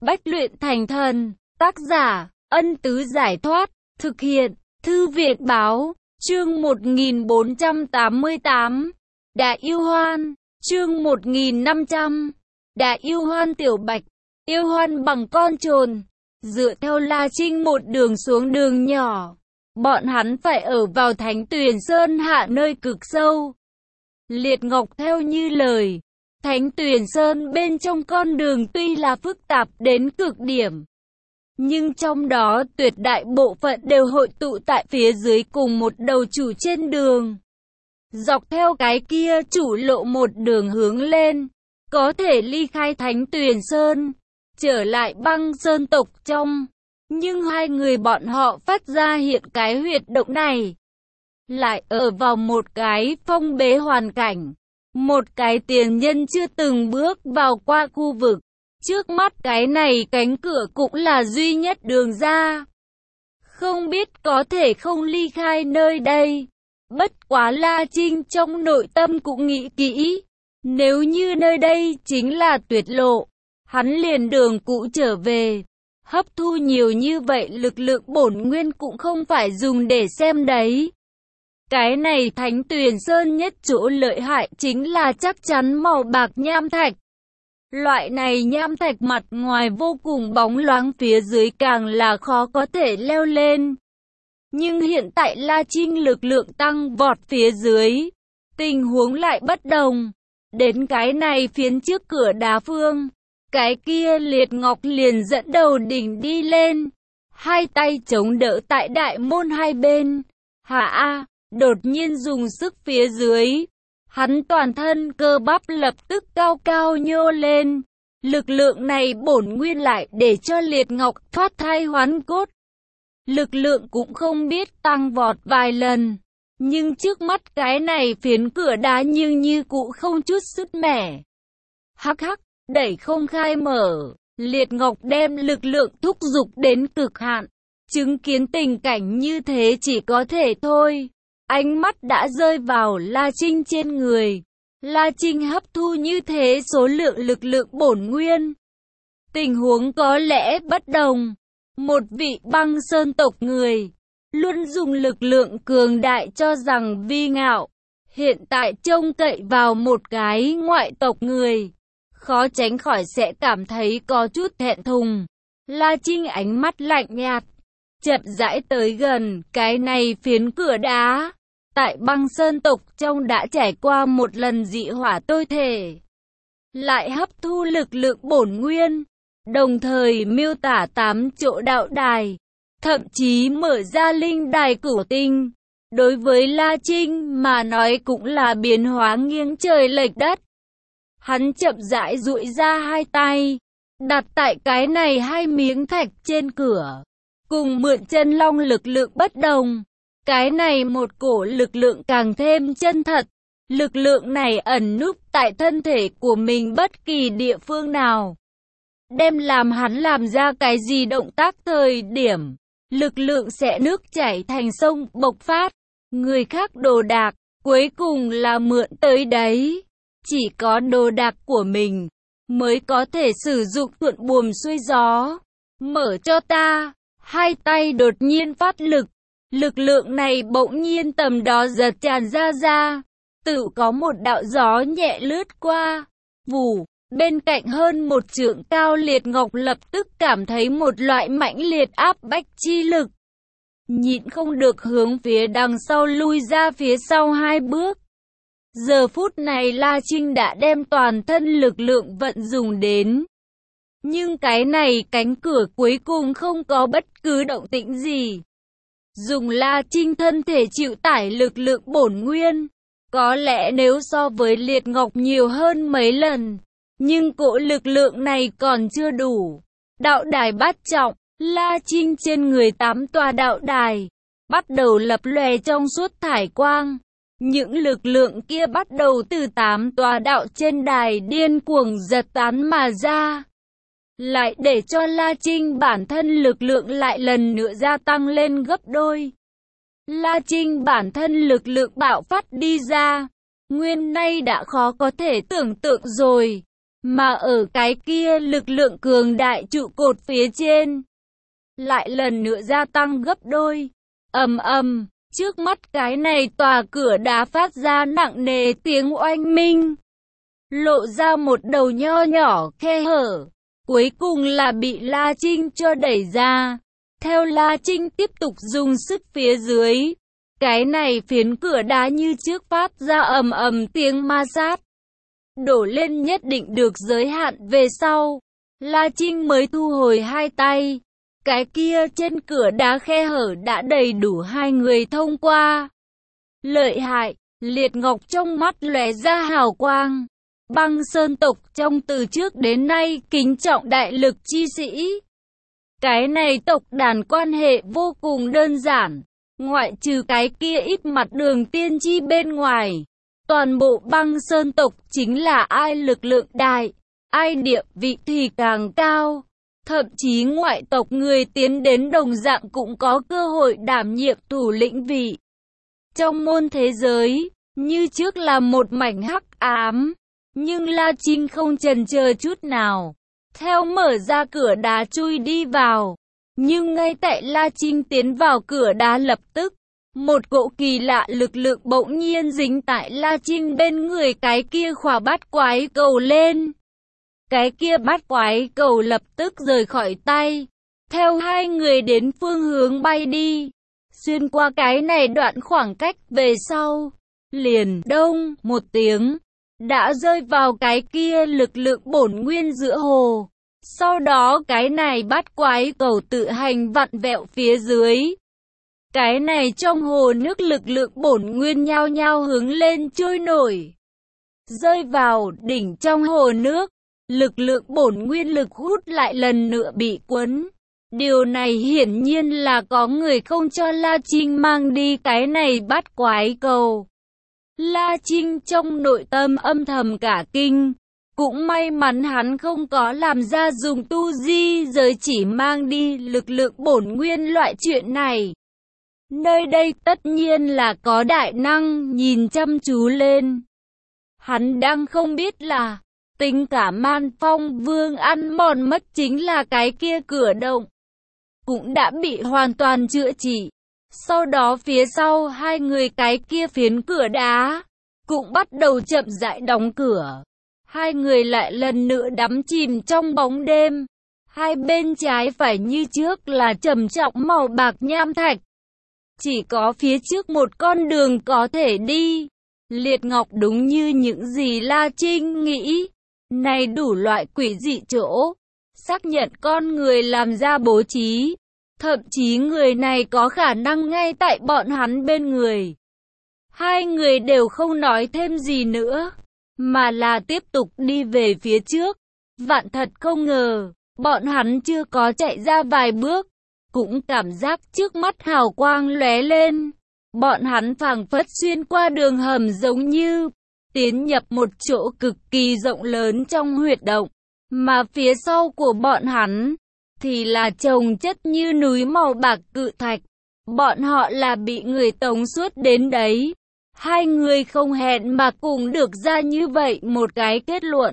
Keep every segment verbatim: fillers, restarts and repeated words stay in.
Bách luyện thành thần. Tác giả, Ân Tứ Giải Thoát. Thực hiện, Thư viện Báo. Chương một nghìn bốn trăm tám mươi tám. Đại Yêu Hoan. Chương một nghìn năm trăm. Đại Yêu Hoan Tiểu Bạch. Yêu Hoan bằng con trồn. Dựa theo La Trinh một đường xuống đường nhỏ. Bọn hắn phải ở vào Thánh Tuyền Sơn hạ nơi cực sâu. Liệt Ngọc theo như lời. Thánh Tuyền Sơn bên trong con đường tuy là phức tạp đến cực điểm, nhưng trong đó tuyệt đại bộ phận đều hội tụ tại phía dưới cùng một đầu chủ trên đường. Dọc theo cái kia chủ lộ một đường hướng lên, có thể ly khai Thánh Tuyền Sơn, trở lại Băng Sơn tộc trong. Nhưng hai người bọn họ phát ra hiện cái huyệt động này, lại ở vào một cái phong bế hoàn cảnh. Một cái tiền nhân chưa từng bước vào qua khu vực. Trước mắt cái này cánh cửa cũng là duy nhất đường ra. Không biết có thể không ly khai nơi đây. Bất quá La Trinh trong nội tâm cũng nghĩ kỹ. Nếu như nơi đây chính là tuyệt lộ, hắn liền đường cũ trở về. Hấp thu nhiều như vậy lực lượng bổn nguyên cũng không phải dùng để xem đấy. Cái này Thánh Tuyền Sơn nhất chỗ lợi hại chính là chắc chắn màu bạc nham thạch. Loại này nham thạch mặt ngoài vô cùng bóng loáng, phía dưới càng là khó có thể leo lên. Nhưng hiện tại La Trinh lực lượng tăng vọt phía dưới, tình huống lại bất đồng. Đến cái này phiến trước cửa đá phương, cái kia Liệt Ngọc liền dẫn đầu đỉnh đi lên, hai tay chống đỡ tại đại môn hai bên. Hả a, đột nhiên dùng sức phía dưới, hắn toàn thân cơ bắp lập tức cao cao nhô lên. Lực lượng này bổn nguyên lại để cho Liệt Ngọc thoát thai hoán cốt. Lực lượng cũng không biết tăng vọt vài lần, nhưng trước mắt cái này phiến cửa đá nhưng như cũ không chút sứt mẻ. Hắc hắc, đẩy không khai mở. Liệt Ngọc đem lực lượng thúc giục đến cực hạn. Chứng kiến tình cảnh như thế chỉ có thể thôi. Ánh mắt đã rơi vào La Trinh trên người. La Trinh hấp thu như thế số lượng lực lượng bổn nguyên. Tình huống có lẽ bất đồng. Một vị Băng Sơn tộc người, luôn dùng lực lượng cường đại cho rằng vi ngạo. Hiện tại trông cậy vào một cái ngoại tộc người, khó tránh khỏi sẽ cảm thấy có chút thẹn thùng. La Trinh ánh mắt lạnh nhạt, chậm rãi tới gần cái này phiến cửa đá. Tại Băng Sơn tộc trong đã trải qua một lần dị hỏa tôi thể, lại hấp thu lực lượng bổn nguyên, đồng thời miêu tả tám chỗ đạo đài, thậm chí mở ra linh đài cửu tinh. Đối với La Trinh mà nói cũng là biến hóa nghiêng trời lệch đất. Hắn chậm rãi duỗi ra hai tay, đặt tại cái này hai miếng thạch trên cửa, cùng mượn chân long lực lượng bất đồng. Cái này một cổ lực lượng càng thêm chân thật. Lực lượng này ẩn núp tại thân thể của mình bất kỳ địa phương nào. Đem làm hắn làm ra cái gì động tác thời điểm, lực lượng sẽ nước chảy thành sông bộc phát. Người khác đồ đạc, cuối cùng là mượn tới đấy. Chỉ có đồ đạc của mình mới có thể sử dụng thuận buồm xuôi gió. Mở cho ta. Hai tay đột nhiên phát lực. Lực lượng này bỗng nhiên tầm đó giật tràn ra ra. Tự có một đạo gió nhẹ lướt qua. Vù, bên cạnh hơn một trượng cao Liệt Ngọc lập tức cảm thấy một loại mãnh liệt áp bách chi lực. Nhịn không được hướng phía đằng sau lui ra phía sau hai bước. Giờ phút này La Trinh đã đem toàn thân lực lượng vận dùng đến. Nhưng cái này cánh cửa cuối cùng không có bất cứ động tĩnh gì. Dùng La Trinh thân thể chịu tải lực lượng bổn nguyên, có lẽ nếu so với Liệt Ngọc nhiều hơn mấy lần, nhưng cỗ lực lượng này còn chưa đủ. Đạo đài bát trọng, La Trinh trên người tám tòa đạo đài, bắt đầu lập lòe trong suốt thải quang. Những lực lượng kia bắt đầu từ tám tòa đạo trên đài điên cuồng giật tán mà ra, lại để cho La Trinh bản thân lực lượng lại lần nữa gia tăng lên gấp đôi. La Trinh bản thân lực lượng bạo phát đi ra, nguyên nay đã khó có thể tưởng tượng rồi. Mà ở cái kia lực lượng cường đại trụ cột phía trên lại lần nữa gia tăng gấp đôi. Ầm ầm, trước mắt cái này tòa cửa đá phát ra nặng nề tiếng oanh minh, lộ ra một đầu nho nhỏ khe hở, cuối cùng là bị La Trinh cho đẩy ra. Theo La Trinh tiếp tục dùng sức phía dưới, cái này phiến cửa đá như trước phát ra ầm ầm tiếng ma sát, đổ lên nhất định được giới hạn về sau, La Trinh mới thu hồi hai tay. Cái kia trên cửa đá khe hở đã đầy đủ hai người thông qua. Lợi hại, Liệt Ngọc trong mắt lóe ra hào quang. Băng Sơn tộc trong từ trước đến nay kính trọng đại lực chi sĩ. Cái này tộc đàn quan hệ vô cùng đơn giản, ngoại trừ cái kia ít mặt Đường tiên tri bên ngoài. Toàn bộ Băng Sơn tộc chính là ai lực lượng đại, ai địa vị thì càng cao. Thậm chí ngoại tộc người tiến đến đồng dạng cũng có cơ hội đảm nhiệm thủ lĩnh vị. Trong môn thế giới, như trước là một mảnh hắc ám, nhưng La Trinh không chần chờ chút nào, theo mở ra cửa đá chui đi vào. Nhưng ngay tại La Trinh tiến vào cửa đá lập tức, một cỗ kỳ lạ lực lượng bỗng nhiên dính tại La Trinh bên người cái kia khỏa bát quái cầu lên. Cái kia bát quái cầu lập tức rời khỏi tay, theo hai người đến phương hướng bay đi. Xuyên qua cái này đoạn khoảng cách về sau, liền đông một tiếng, đã rơi vào cái kia lực lượng bổn nguyên giữa hồ. Sau đó cái này bát quái cầu tự hành vặn vẹo phía dưới. Cái này trong hồ nước lực lượng bổn nguyên nhao nhao hướng lên trôi nổi, rơi vào đỉnh trong hồ nước. Lực lượng bổn nguyên lực hút lại lần nữa bị quấn. Điều này hiển nhiên là có người không cho La Trinh mang đi cái này bát quái cầu. La Trinh trong nội tâm âm thầm cả kinh. Cũng may mắn hắn không có làm ra dùng tu di giới chỉ mang đi lực lượng bổn nguyên loại chuyện này. Nơi đây tất nhiên là có đại năng nhìn chăm chú lên. Hắn đang không biết là tính cả Man Phong Vương ăn mòn mất chính là cái kia cửa động, cũng đã bị hoàn toàn chữa trị. Sau đó phía sau hai người cái kia phiến cửa đá cũng bắt đầu chậm rãi đóng cửa. Hai người lại lần nữa đắm chìm trong bóng đêm. Hai bên trái phải như trước là trầm trọng màu bạc nham thạch. Chỉ có phía trước một con đường có thể đi. Liệt Ngọc đúng như những gì La Trinh nghĩ. Này đủ loại quỷ dị chỗ, xác nhận con người làm ra bố trí. Thậm chí người này có khả năng ngay tại bọn hắn bên người. Hai người đều không nói thêm gì nữa, mà là tiếp tục đi về phía trước. Vạn thật không ngờ, bọn hắn chưa có chạy ra vài bước, cũng cảm giác trước mắt hào quang lóe lên. Bọn hắn phảng phất xuyên qua đường hầm giống như tiến nhập một chỗ cực kỳ rộng lớn trong huyệt động, mà phía sau của bọn hắn thì là chồng chất như núi màu bạc cự thạch. Bọn họ là bị người tống suốt đến đấy. Hai người không hẹn mà cùng được ra như vậy một cái kết luận.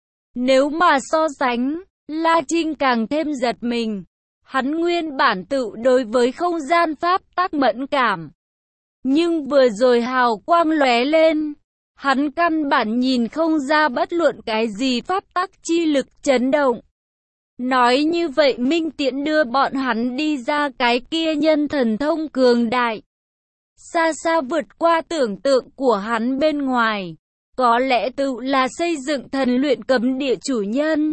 Nếu mà so sánh, La Trinh càng thêm giật mình. Hắn nguyên bản tự đối với không gian pháp tắc mẫn cảm, nhưng vừa rồi hào quang lóe lên, hắn căn bản nhìn không ra bất luận cái gì pháp tắc chi lực chấn động. Nói như vậy minh tiễn đưa bọn hắn đi ra cái kia nhân thần thông cường đại, xa xa vượt qua tưởng tượng của hắn bên ngoài. Có lẽ tự là xây dựng thần luyện cấm địa chủ nhân.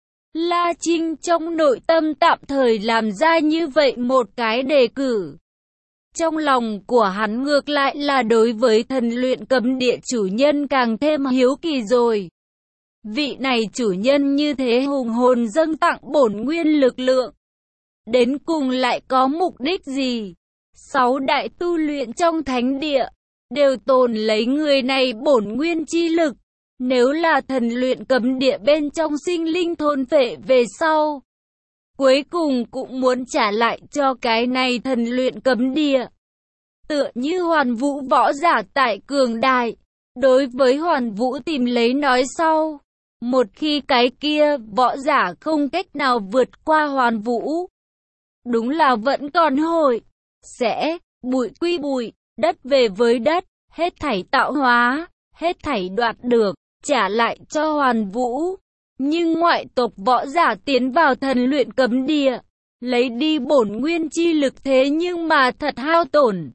La Trinh trong nội tâm tạm thời làm ra như vậy một cái đề cử. Trong lòng của hắn ngược lại là đối với thần luyện cấm địa chủ nhân càng thêm hiếu kỳ rồi. Vị này chủ nhân như thế hùng hồn dâng tặng bổn nguyên lực lượng, đến cùng lại có mục đích gì? Sáu đại tu luyện trong thánh địa đều tồn lấy người này bổn nguyên chi lực. Nếu là thần luyện cấm địa bên trong sinh linh thôn phệ về sau, cuối cùng cũng muốn trả lại cho cái này thần luyện cấm địa. Tựa như Hoàn Vũ võ giả tại cường đại, đối với Hoàn Vũ tìm lấy nói sau, Một khi cái kia võ giả không cách nào vượt qua Hoàn Vũ, đúng là vẫn còn hội, sẽ bụi quy bụi, đất về với đất, hết thảy tạo hóa, hết thảy đoạt được, trả lại cho Hoàn Vũ. Nhưng ngoại tộc võ giả tiến vào thần luyện cấm địa, lấy đi bổn nguyên chi lực thế nhưng mà thật hao tổn.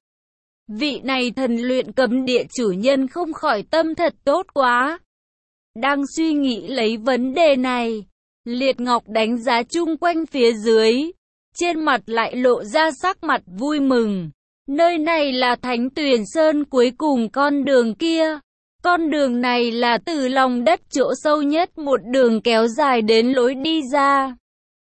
Vị này thần luyện cấm địa chủ nhân không khỏi tâm thật tốt quá. Đang suy nghĩ lấy vấn đề này, Liệt Ngọc đánh giá chung quanh phía dưới, trên mặt lại lộ ra sắc mặt vui mừng. Nơi này là Thánh Tuyền Sơn cuối cùng con đường kia. Con đường này là từ lòng đất chỗ sâu nhất một đường kéo dài đến lối đi ra.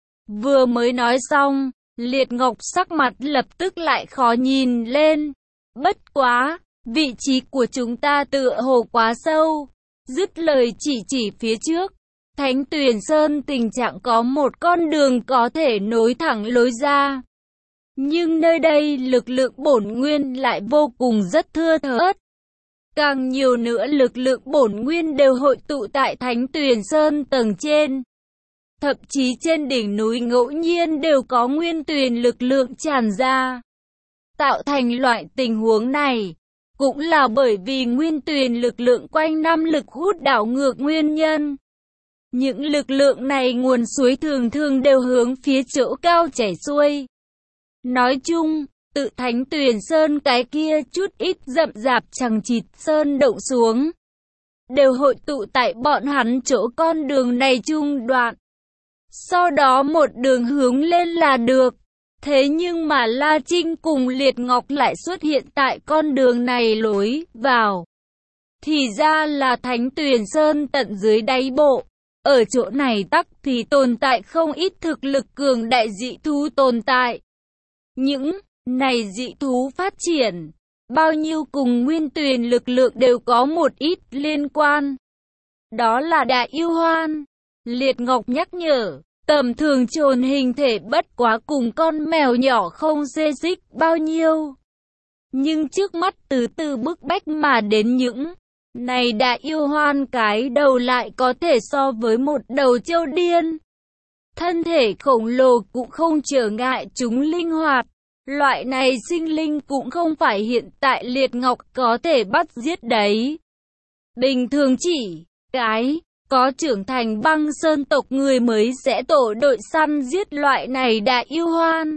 Vừa mới nói xong, Liệt Ngọc sắc mặt lập tức lại khó nhìn lên. Bất quá, vị trí của chúng ta tựa hồ quá sâu. Dứt lời chỉ chỉ phía trước. Thánh Tuyền Sơn tình trạng có một con đường có thể nối thẳng lối ra. Nhưng nơi đây lực lượng bổn nguyên lại vô cùng rất thưa thớt. Càng nhiều nữa lực lượng bổn nguyên đều hội tụ tại Thánh Tuyền Sơn tầng trên. Thậm chí trên đỉnh núi ngẫu nhiên đều có nguyên tuyền lực lượng tràn ra. Tạo thành loại tình huống này, cũng là bởi vì nguyên tuyền lực lượng quanh năm lực hút đảo ngược nguyên nhân. Những lực lượng này nguồn suối thường thường đều hướng phía chỗ cao chảy xuôi. Nói chung, tự Thánh Tuyền Sơn cái kia chút ít rậm rạp chằng chịt sơn động xuống, đều hội tụ tại bọn hắn chỗ con đường này trung đoạn. Sau đó một đường hướng lên là được. Thế nhưng mà La Trinh cùng Liệt Ngọc lại xuất hiện tại con đường này lối vào. Thì ra là Thánh Tuyền Sơn tận dưới đáy bộ. Ở chỗ này tắc thì tồn tại không ít thực lực cường đại dị thú tồn tại. Những này dị thú phát triển, bao nhiêu cùng nguyên tuyền lực lượng đều có một ít liên quan. Đó là Đại Yêu Hoan. Liệt Ngọc nhắc nhở, tầm thường trồn hình thể bất quá cùng con mèo nhỏ không xê xích bao nhiêu. Nhưng trước mắt từ từ bức bách mà đến những này Đại Yêu Hoan cái đầu lại có thể so với một đầu trâu điên. Thân thể khổng lồ cũng không trở ngại chúng linh hoạt. Loại này sinh linh cũng không phải hiện tại Liệt Ngọc có thể bắt giết đấy. Bình thường chỉ cái có trưởng thành băng sơn tộc người mới sẽ tổ đội săn giết loại này Đại Yêu Hoan.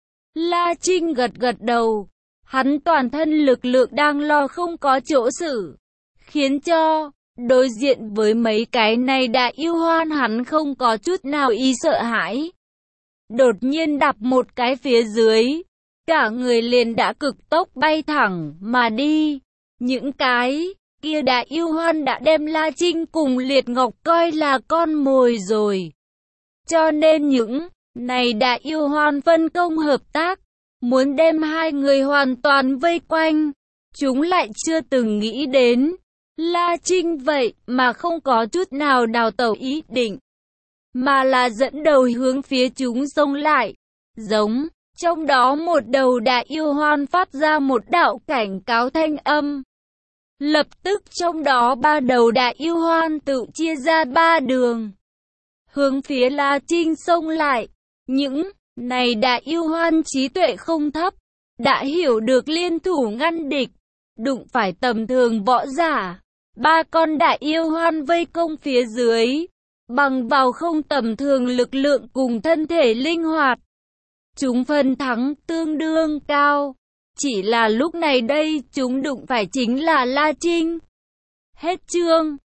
La Trinh gật gật đầu. Hắn toàn thân lực lượng đang lo không có chỗ xử, khiến cho đối diện với mấy cái này Đại Yêu Hoan hắn không có chút nào ý sợ hãi. Đột nhiên đạp một cái phía dưới, cả người liền đã cực tốc bay thẳng mà đi. Những cái kia Đại Yêu Hoan đã đem La Trinh cùng Liệt Ngọc coi là con mồi rồi. Cho nên những này Đại Yêu Hoan phân công hợp tác, muốn đem hai người hoàn toàn vây quanh. Chúng lại chưa từng nghĩ đến La Trinh vậy mà không có chút nào đào tẩu ý định, mà là dẫn đầu hướng phía chúng xông lại. Giống trong đó một đầu Đại Yêu Hoan phát ra một đạo cảnh cáo thanh âm. Lập tức trong đó ba đầu Đại Yêu Hoan tự chia ra ba đường, hướng phía La Trinh xông lại. Những này Đại Yêu Hoan trí tuệ không thấp, đã hiểu được liên thủ ngăn địch, đụng phải tầm thường võ giả. Ba con Đại Yêu Hoan vây công phía dưới, bằng vào không tầm thường lực lượng cùng thân thể linh hoạt, chúng phần thắng tương đương cao. Chỉ là lúc này đây chúng đụng phải chính là La Trinh. Hết chương.